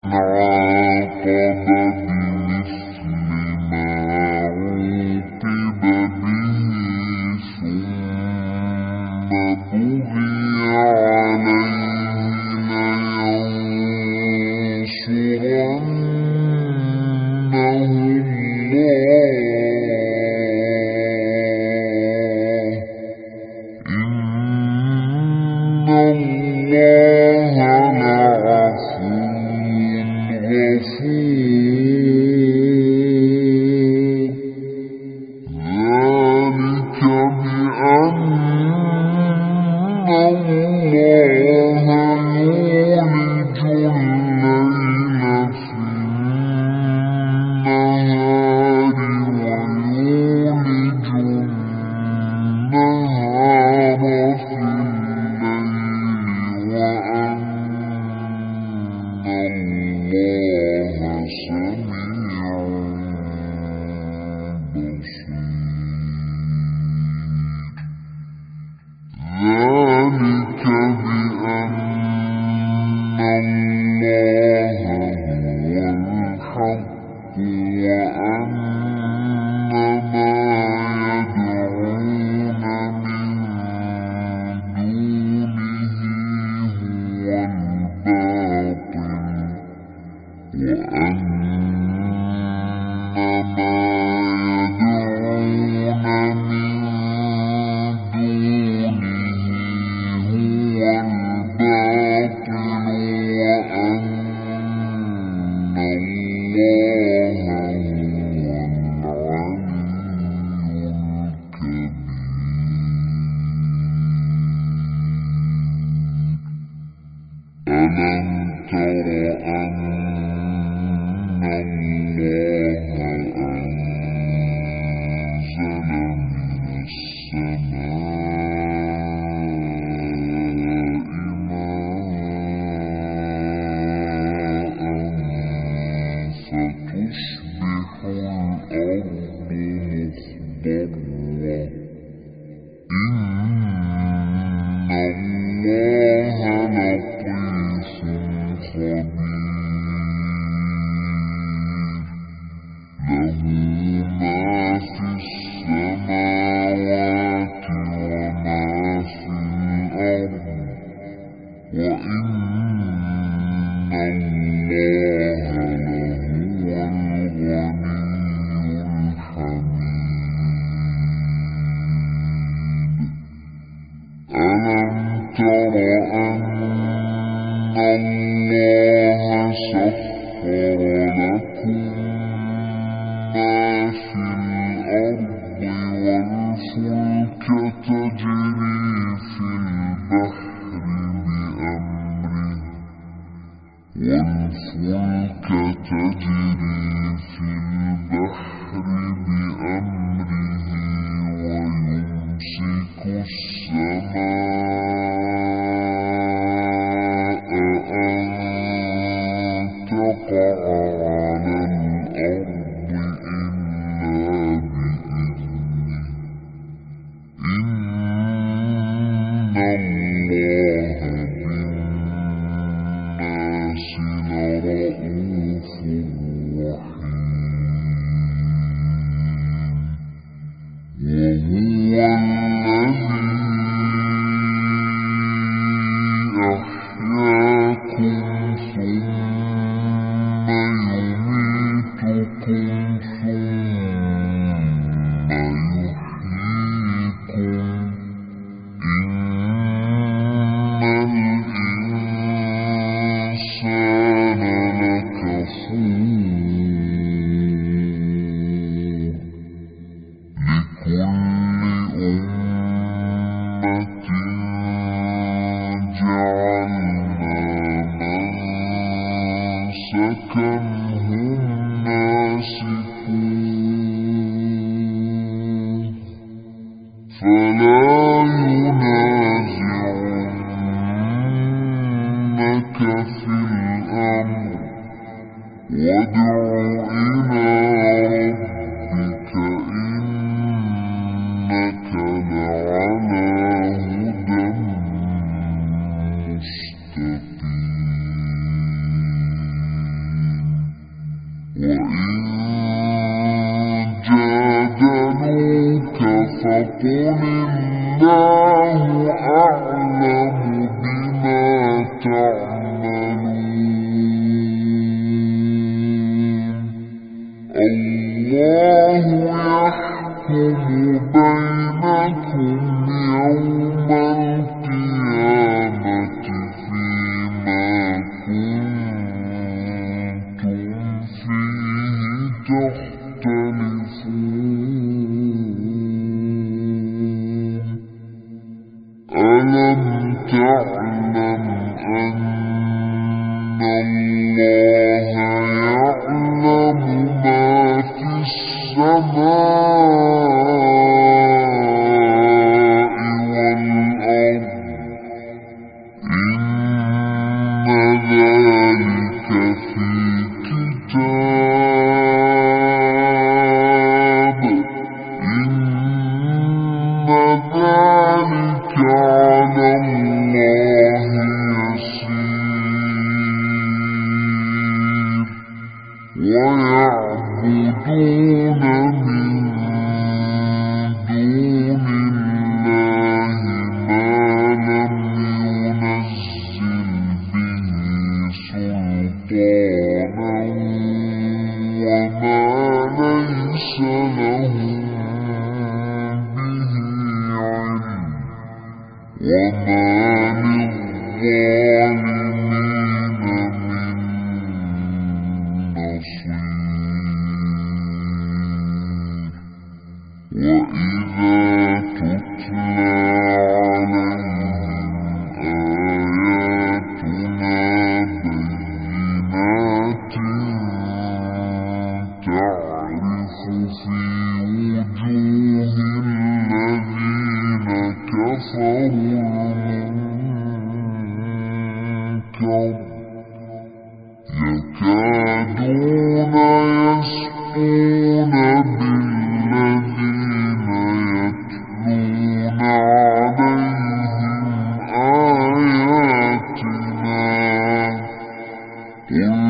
عاقب بمثل ما عوقب به ثم بغي عليه لينصرنه وإن جادلوك فقل الله أعلم بما تعملون الله يحكم بينكم يوم القيامة فيما كنتم فيه تختلفون ألم تعلم أن الله يعلم ما في السماء والأرض إن ذلك في كتاب إن ذلك على الله يسير ويعبدون من دون الله ما لم ينزل به سلطانا وما ليس لهم به علم وما للظالمين من نصير وإذا تتلى عليهم آياتنا بينات تعرف في وجوه الذين كفروا المنكر يكادون يسقون بالذين يتلون عليهم آياتنا قل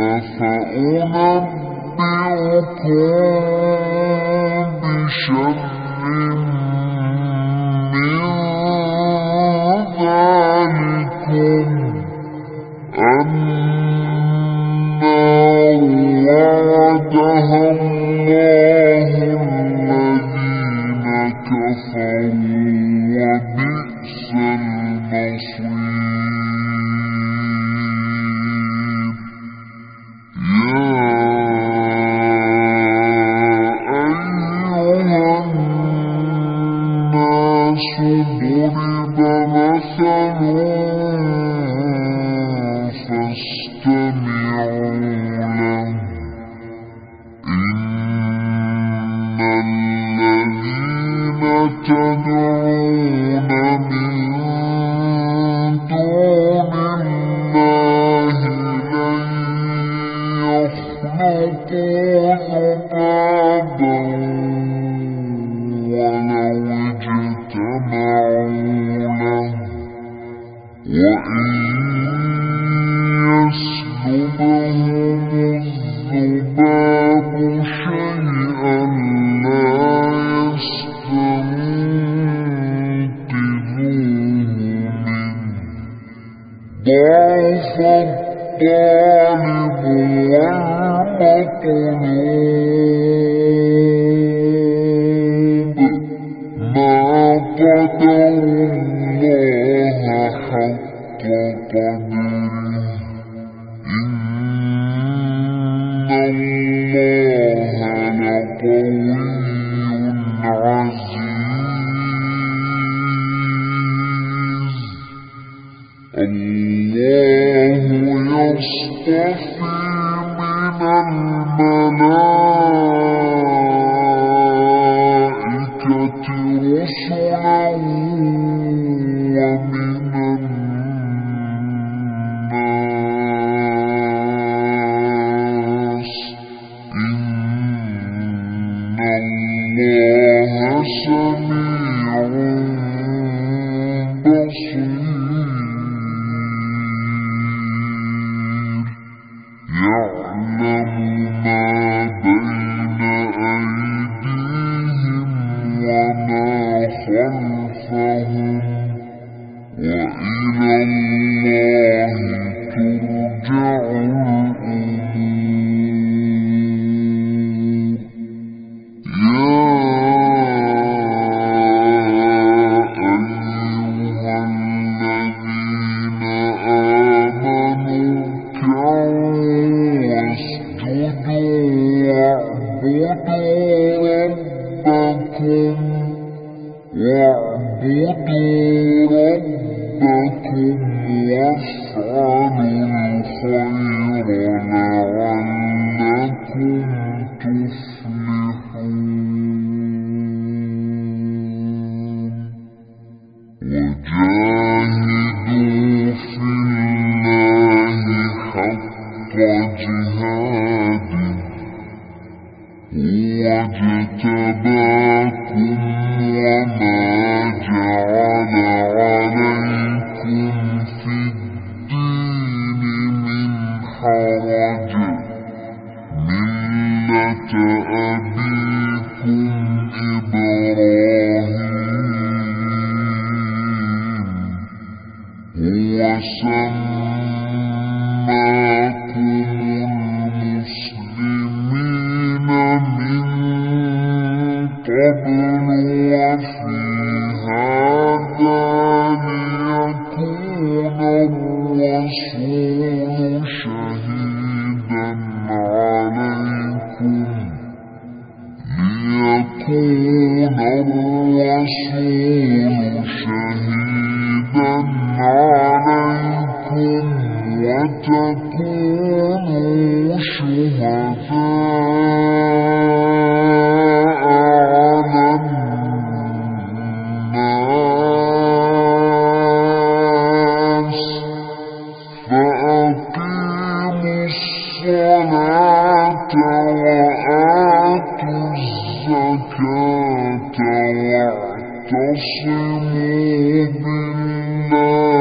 أفأنبئكم بشر من ذلكم النار وعدها الله الذين كفروا وبئس المصير يا أيها الناس ضرب مثل فاستمعوا له إن الذين تدعون من دون الله لن يخلقوا ذبابا ولو اجتمعوا له وإن يسلبهم الذباب شيئا لا يستنقذوه منه ضعف الطالب والمطلوب ما قدروا الله حق قدره إن الله لقوي عزيز الله يصطفي من الملائكة رسلا ومن الناس إن الله سميع بصير يعلم ما واعتصموا بالله